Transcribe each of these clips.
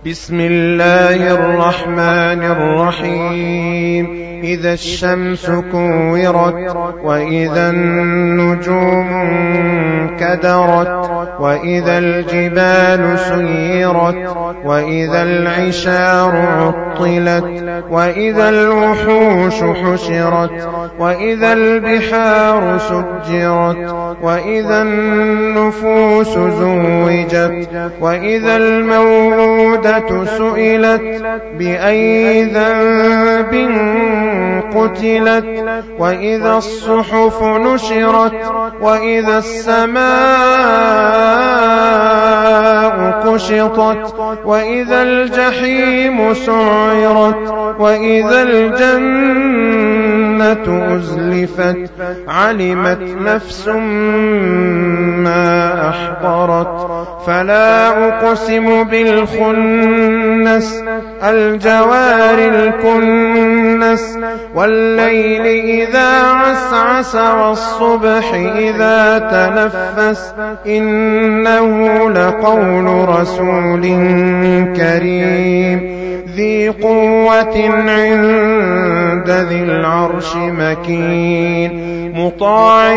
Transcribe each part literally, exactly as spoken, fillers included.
بسم الله الرحمن الرحيم إذا الشمس كورت وإذا النجوم انكدرت وإذا الجبال سيرت وإذا العشار عطلت وإذا الوحوش حشرت وإذا البحار سجرت وإذا النفوس زوجت وإذا الموءودة سئلت بأي ذنب قتلت وإذا الصحف نشرت وإذا السماء كشطت وإذا الجحيم سعرت وإذا الجنة أزلفت علمت نفس ما أحضرت فلا أقسم بالخنس الجوار الكنس والليل إذا عسعس والصبح إذا تنفس إنه لقول رسول كريم ذي قوة عند ذي العرش مكين مطاع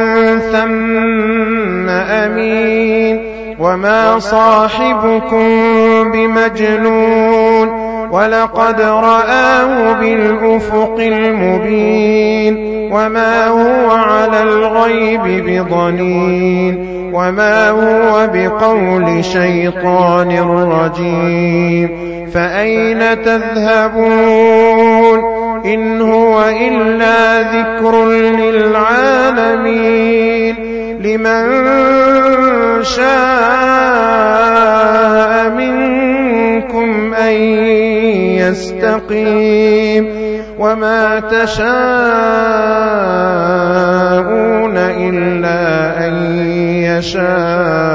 ثم أمين وما صاحبكم بمجنون ولقد رآه بالأفق المبين وما هو على الغيب بضنين وما هو بقول شيطان رجيم فأين تذهبون إن هو إلا ذكر للعالمين لمن شاء منكم أن يستقيم وما تشاءون إلا أن يشاء